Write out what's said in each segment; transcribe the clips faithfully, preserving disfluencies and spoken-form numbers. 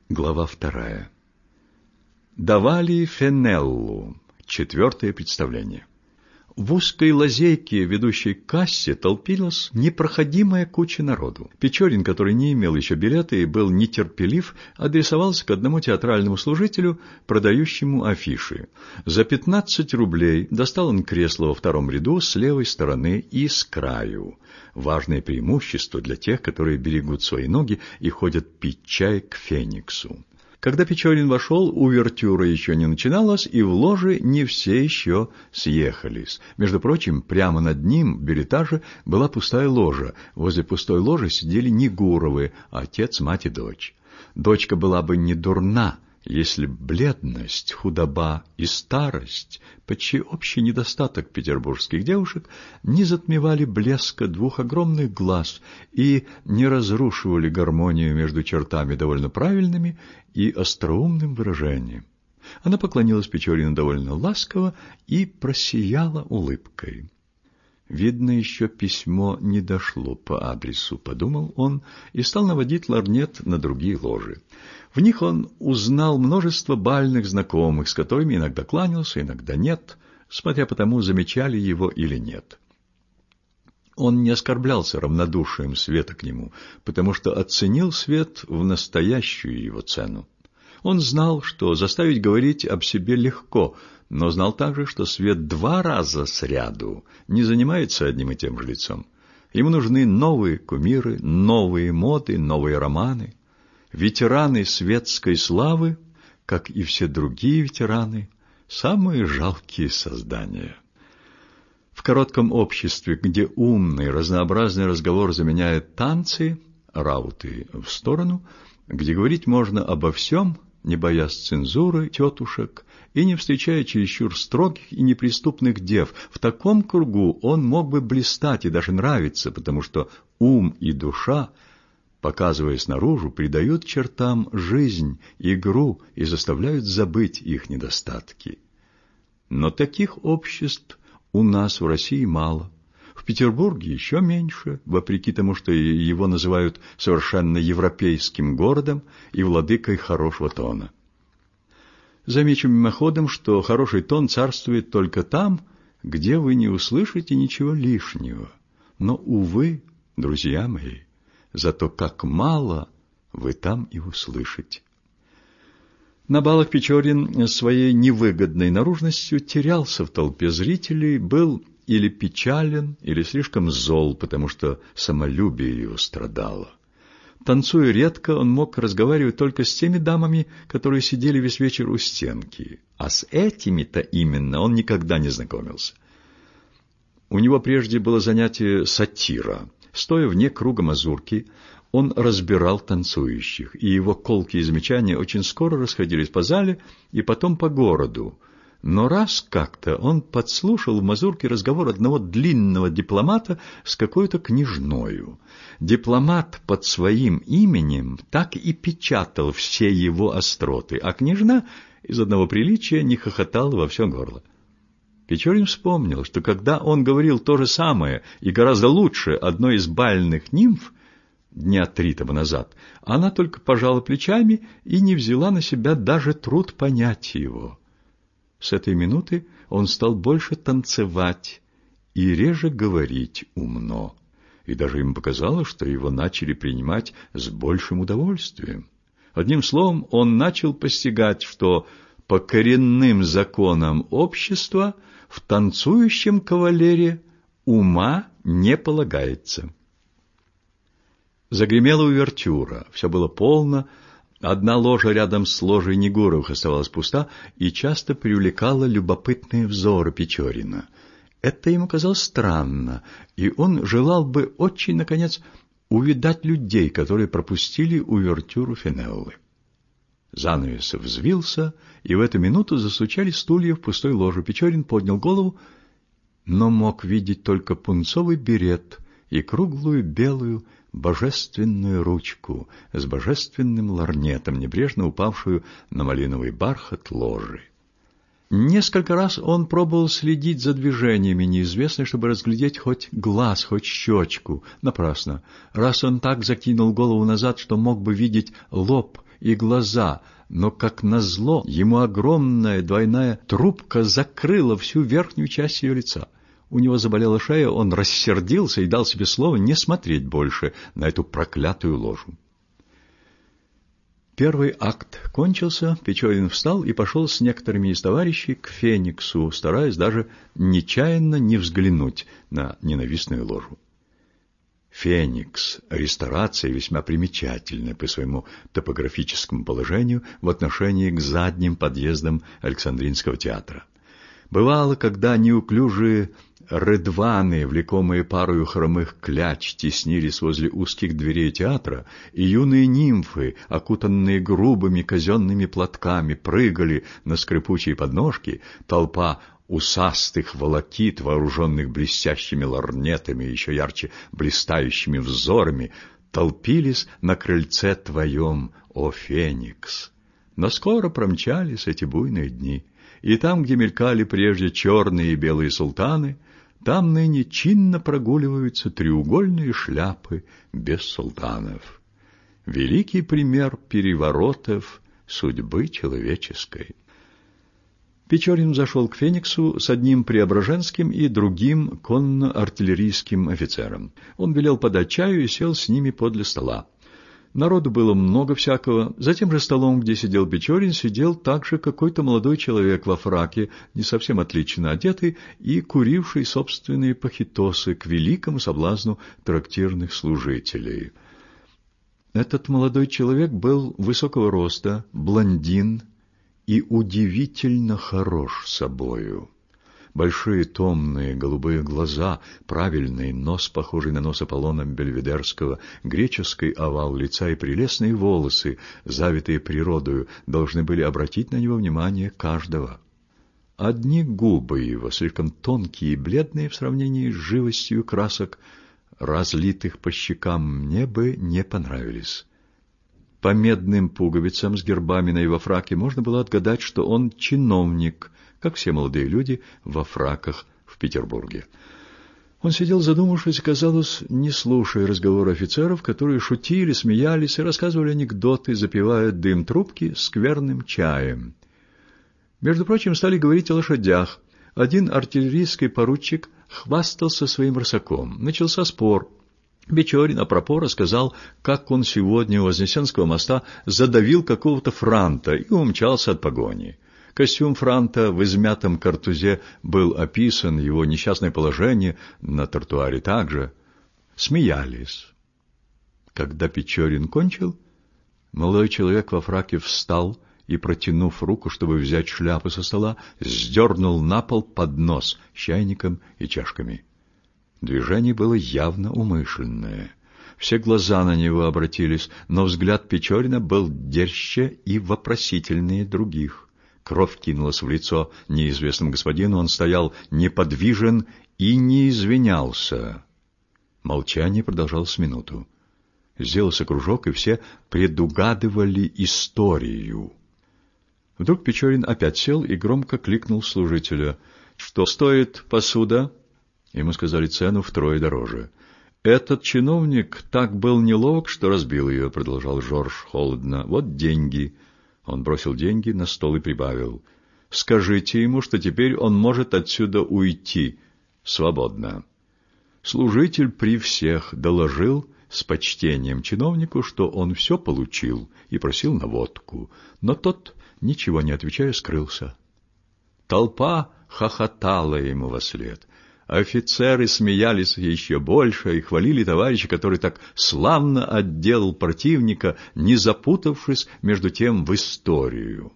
Глава вторая. Давали Фенеллу. Четвертое представление. В узкой лазейке, ведущей к кассе, толпилась непроходимая куча народу. Печорин, который не имел еще билета и был нетерпелив, адресовался к одному театральному служителю, продающему афиши. За пятнадцать рублей достал он кресло во втором ряду с левой стороны и с краю. Важное преимущество для тех, которые берегут свои ноги и ходят пить чай к Фениксу. Когда Печорин вошел, увертюра еще не начиналась, и в ложе не все еще съехались. Между прочим, прямо над ним, в бельэтаже, была пустая ложа. Возле пустой ложи сидели Негуровы, отец, мать и дочь. Дочка была бы не дурна, если бледность, худоба и старость, почти общий недостаток петербургских девушек, не затмевали блеска двух огромных глаз и не разрушивали гармонию между чертами довольно правильными и остроумным выражением. Она поклонилась Печорину довольно ласково и просияла улыбкой. «Видно, еще письмо не дошло по адресу», — подумал он, и стал наводить лорнет на другие ложи. В них он узнал множество бальных знакомых, с которыми иногда кланялся, иногда нет, смотря по тому, замечали его или нет. Он не оскорблялся равнодушием Света к нему, потому что оценил Свет в настоящую его цену. Он знал, что заставить говорить об себе легко, но знал также, что Свет два раза сряду не занимается одним и тем же лицом. Ему нужны новые кумиры, новые моды, новые романы. Ветераны светской славы, как и все другие ветераны, самые жалкие создания. В коротком обществе, где умный, разнообразный разговор заменяет танцы, рауты в сторону, где говорить можно обо всем, не боясь цензуры тетушек и не встречая чересчур строгих и неприступных дев, в таком кругу он мог бы блистать и даже нравиться, потому что ум и душа, показываясь наружу, придают чертам жизнь, игру и заставляют забыть их недостатки. Но таких обществ у нас в России мало. В Петербурге еще меньше, вопреки тому, что его называют совершенно европейским городом и владыкой хорошего тона. Замечу мимоходом, что хороший тон царствует только там, где вы не услышите ничего лишнего. Но, увы, друзья мои, зато как мало вы там и услышите. На балах Печорин своей невыгодной наружностью терялся в толпе зрителей, был или печален, или слишком зол, потому что самолюбие его страдало. Танцуя редко, он мог разговаривать только с теми дамами, которые сидели весь вечер у стенки, а с этими-то именно он никогда не знакомился. У него прежде было занятие сатира. Стоя вне круга мазурки, он разбирал танцующих, и его колкие замечания очень скоро расходились по зале и потом по городу. Но раз как-то он подслушал в мазурке разговор одного длинного дипломата с какой-то княжною. Дипломат под своим именем так и печатал все его остроты, а княжна из одного приличия не хохотала во все горло. Печорин вспомнил, что когда он говорил то же самое и гораздо лучше одной из бальных нимф дня три тому назад, она только пожала плечами и не взяла на себя даже труд понять его. С этой минуты он стал больше танцевать и реже говорить умно, и даже ему показалось, что его начали принимать с большим удовольствием. Одним словом, он начал постигать, что по коренным законам общества в танцующем кавалере ума не полагается. Загремела увертюра, все было полно, одна ложа рядом с ложей Негуровых оставалась пуста и часто привлекала любопытные взоры Печорина. Это ему казалось странно, и он желал бы очень, наконец, увидать людей, которые пропустили увертюру Фенеллы. Занавес взвился, и в эту минуту застучали стулья в пустой ложе. Печорин поднял голову, но мог видеть только пунцовый берет и круглую белую божественную ручку с божественным лорнетом, небрежно упавшую на малиновый бархат ложи. Несколько раз он пробовал следить за движениями неизвестной, чтобы разглядеть хоть глаз, хоть щечку. Напрасно. Раз он так закинул голову назад, что мог бы видеть лоб и глаза, но, как назло, ему огромная двойная трубка закрыла всю верхнюю часть ее лица. У него заболела шея, он рассердился и дал себе слово не смотреть больше на эту проклятую ложу. Первый акт кончился, Печорин встал и пошел с некоторыми из товарищей к Фениксу, стараясь даже нечаянно не взглянуть на ненавистную ложу. Феникс – ресторация весьма примечательная по своему топографическому положению в отношении к задним подъездам Александринского театра. Бывало, когда неуклюжие рыдваны, влекомые парою хромых кляч, теснились возле узких дверей театра, и юные нимфы, окутанные грубыми казенными платками, прыгали на скрипучие подножки, толпа усастых волокит, вооруженных блестящими лорнетами, еще ярче блистающими взорами, толпились на крыльце твоем, о Феникс. Но скоро промчались эти буйные дни, и там, где мелькали прежде черные и белые султаны, там ныне чинно прогуливаются треугольные шляпы без султанов. Великий пример переворотов судьбы человеческой. Печорин зашел к Фениксу с одним преображенским и другим конно-артиллерийским офицером. Он велел подать чаю и сел с ними подле стола. Народу было много всякого. За тем же столом, где сидел Печорин, сидел также какой-то молодой человек во фраке, не совсем отлично одетый и куривший собственные пахитосы к великому соблазну трактирных служителей. Этот молодой человек был высокого роста, блондин и удивительно хорош собою. Большие томные голубые глаза, правильный нос, похожий на нос Аполлона Бельведерского, греческий овал лица и прелестные волосы, завитые природою, должны были обратить на него внимание каждого. Одни губы его, слишком тонкие и бледные в сравнении с живостью красок, разлитых по щекам, мне бы не понравились. По медным пуговицам с гербами на его фраке можно было отгадать, что он чиновник, как все молодые люди во фраках в Петербурге. Он сидел задумавшись, казалось, не слушая разговора офицеров, которые шутили, смеялись и рассказывали анекдоты, запивая дым трубки скверным чаем. Между прочим, стали говорить о лошадях. Один артиллерийский поручик хвастался своим рысаком. Начался спор. Печорин апропо рассказал, как он сегодня у Вознесенского моста задавил какого-то франта и умчался от погони. Костюм франта в измятом картузе был описан, его несчастное положение на тротуаре также. Смеялись. Когда Печорин кончил, молодой человек во фраке встал и, протянув руку, чтобы взять шляпу со стола, сдернул на пол поднос с чайником и чашками. Движение было явно умышленное. Все глаза на него обратились, но взгляд Печорина был дерще и вопросительнее других. Кровь кинулась в лицо неизвестному господину, он стоял неподвижен и не извинялся. Молчание продолжалось минуту. Сделался кружок, и все предугадывали историю. Вдруг Печорин опять сел и громко кликнул служителя. «Что стоит посуда?» Ему сказали цену втрое дороже. «Этот чиновник так был неловок, что разбил ее», — продолжал Жорж холодно. «Вот деньги». Он бросил деньги на стол и прибавил. «Скажите ему, что теперь он может отсюда уйти свободно». Служитель при всех доложил с почтением чиновнику, что он все получил, и просил на водку. Но тот, ничего не отвечая, скрылся. Толпа хохотала ему вослед. Офицеры смеялись еще больше и хвалили товарища, который так славно отделал противника, не запутавшись между тем в историю.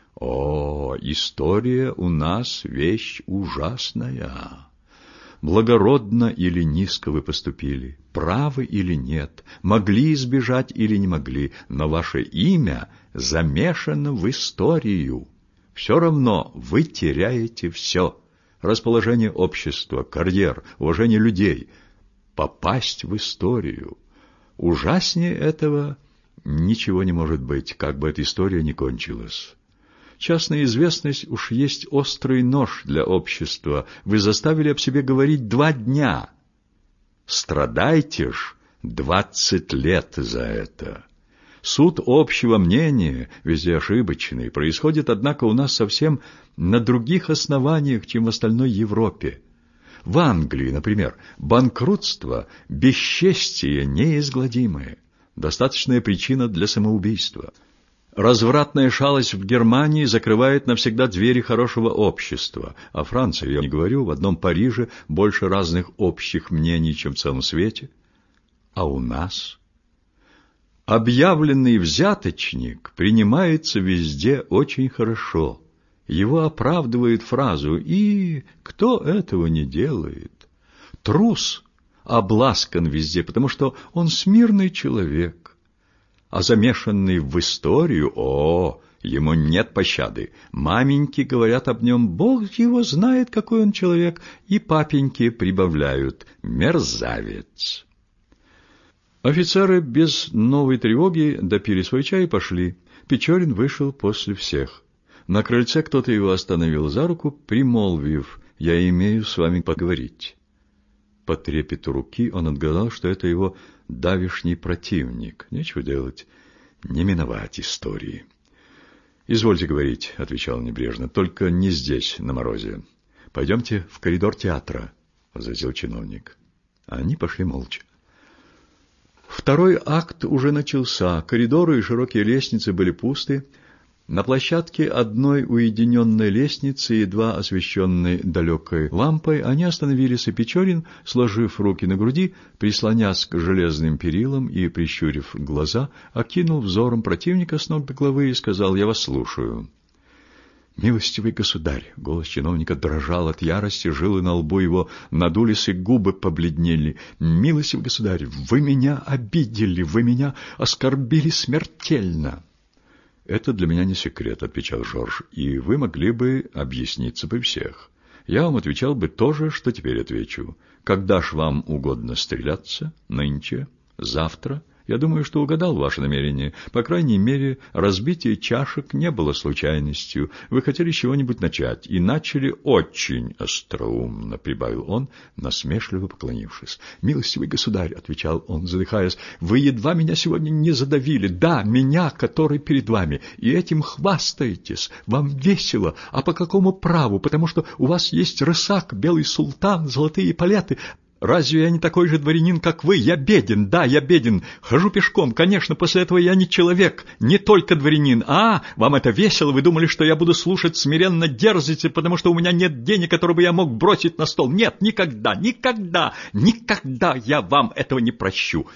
О, история у нас вещь ужасная. Благородно или низко вы поступили, правы или нет, могли избежать или не могли, но ваше имя замешано в историю. Все равно вы теряете все. Расположение общества, карьер, уважение людей. Попасть в историю. Ужаснее этого ничего не может быть, как бы эта история ни кончилась. Частная известность уж есть острый нож для общества. Вы заставили об себе говорить два дня. Страдайте ж двадцать лет за это. Суд общего мнения, везде ошибочный, происходит, однако, у нас совсем на других основаниях, чем в остальной Европе. В Англии, например, банкротство – бесчестие неизгладимое, достаточная причина для самоубийства. Развратная шалость в Германии закрывает навсегда двери хорошего общества, а Франция, я не говорю, в одном Париже больше разных общих мнений, чем в целом свете. А у нас? Объявленный взяточник принимается везде очень хорошо. Его оправдывает фразу «И кто этого не делает?» Трус обласкан везде, потому что он смирный человек. А замешанный в историю, о, ему нет пощады. Маменьки говорят об нем, Бог его знает, какой он человек, и папеньки прибавляют «мерзавец». Офицеры без новой тревоги допили свой чай и пошли. Печорин вышел после всех. На крыльце кто-то его остановил за руку, примолвив: «Я имею с вами поговорить». По трепету руки он отгадал, что это его давишний противник. Нечего делать, не миновать истории. «Извольте говорить», — отвечал небрежно, — «только не здесь, на морозе. Пойдемте в коридор театра», — возразил чиновник. Они пошли молча. Второй акт уже начался. Коридоры и широкие лестницы были пусты. На площадке одной уединенной лестницы, едва освещенной далекой лампой, они остановились, и Печорин, сложив руки на груди, прислонясь к железным перилам и прищурив глаза, окинул взором противника с ног до головы и сказал: «Я вас слушаю». «Милостивый государь!» — голос чиновника дрожал от ярости, жилы на лбу его надулись и губы побледнели. «Милостивый государь, вы меня обидели, вы меня оскорбили смертельно!» «Это для меня не секрет», — отвечал Жорж, — «и вы могли бы объясниться при всех. Я вам отвечал бы то же, что теперь отвечу. Когда ж вам угодно стреляться? Нынче? Завтра? Я думаю, что угадал ваше намерение. По крайней мере, разбитие чашек не было случайностью. Вы хотели с чего-нибудь начать, и начали очень остроумно», — прибавил он, насмешливо поклонившись. «Милостивый государь», — отвечал он, задыхаясь, — «вы едва меня сегодня не задавили. Да, меня, который перед вами, и этим хвастаетесь. Вам весело. А по какому праву? Потому что у вас есть рысак, белый султан, золотые палеты. Разве я не такой же дворянин, как вы? Я беден, да, я беден. Хожу пешком. Конечно, после этого я не человек, не только дворянин. А, вам это весело? Вы думали, что я буду слушать смиренно дерзите, потому что у меня нет денег, которые бы я мог бросить на стол? Нет, никогда, никогда, никогда я вам этого не прощу».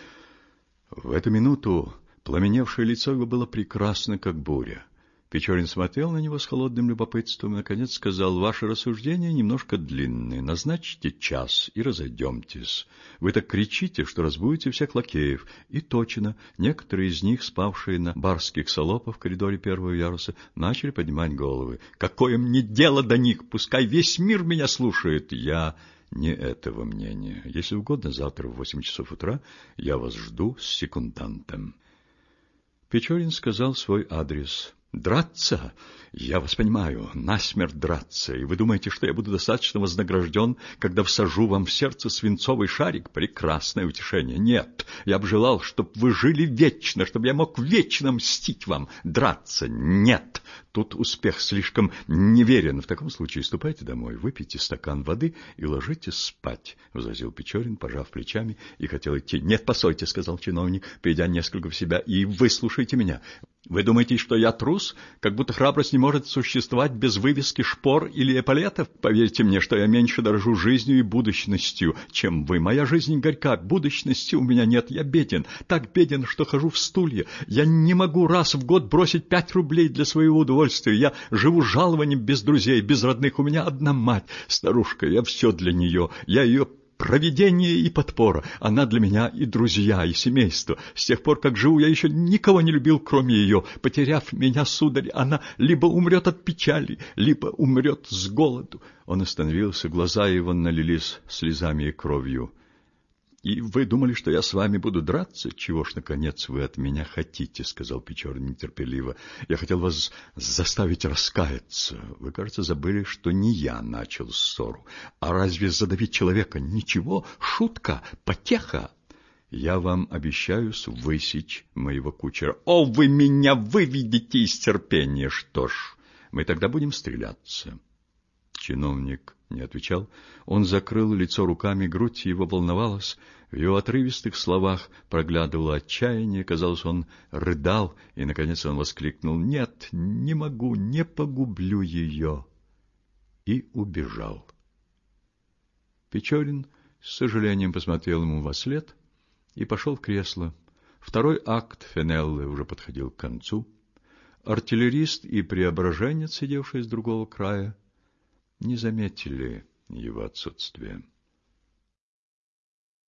В эту минуту пламеневшее лицо его было прекрасно, как буря. Печорин смотрел на него с холодным любопытством и, наконец, сказал: «Ваши рассуждения немножко длинные. Назначьте час и разойдемтесь. Вы так кричите, что разбудите всех лакеев». И точно, некоторые из них, спавшие на барских салопах в коридоре первого яруса, начали поднимать головы. «Какое мне дело до них? Пускай весь мир меня слушает!» «Я не этого мнения. Если угодно, завтра в восемь часов утра я вас жду с секундантом». Печорин сказал свой адрес. «Драться? Я вас понимаю, насмерть драться. И вы думаете, что я буду достаточно вознагражден, когда всажу вам в сердце свинцовый шарик? Прекрасное утешение. Нет, я бы желал, чтобы вы жили вечно, чтобы я мог вечно мстить вам. Драться? Нет. Тут успех слишком неверен. В таком случае ступайте домой, выпейте стакан воды и ложитесь спать», — возразил Печорин, пожав плечами, и хотел идти. «Нет, постойте», — сказал чиновник, придя несколько в себя, — «и выслушайте меня. Вы думаете, что я трус? Как будто храбрость не может существовать без вывески шпор или эполетов? Поверьте мне, что я меньше дорожу жизнью и будущностью, чем вы. Моя жизнь горька, будущности у меня нет, я беден, так беден, что хожу в стулья. Я не могу раз в год бросить пять рублей для своего удовольствия. Я живу жалованием без друзей, без родных. У меня одна мать, старушка, я все для нее. Я ее провидение и подпора. Она для меня и друзья, и семейство. С тех пор, как живу, я еще никого не любил, кроме ее. Потеряв меня, сударь, она либо умрет от печали, либо умрет с голоду». Он остановился, глаза его налились слезами и кровью. «И вы думали, что я с вами буду драться? Чего ж, наконец, вы от меня хотите?» — сказал Печорин нетерпеливо. «Я хотел вас заставить раскаяться. Вы, кажется, забыли, что не я начал ссору. А разве задавить человека ничего? Шутка, потеха. Я вам обещаюсь высечь моего кучера. О, вы меня выведете из терпения! Что ж, мы тогда будем стреляться. Чиновник не отвечал. Он закрыл лицо руками, грудь его волновалась. В его отрывистых словах проглядывало отчаяние. Казалось, он рыдал, и, наконец, он воскликнул: «Нет, не могу, не погублю ее!» И убежал. Печорин с сожалением посмотрел ему вослед и пошел в кресло. Второй акт Фенеллы уже подходил к концу. Артиллерист и преображенец, сидевший с другого края, не заметили его отсутствия.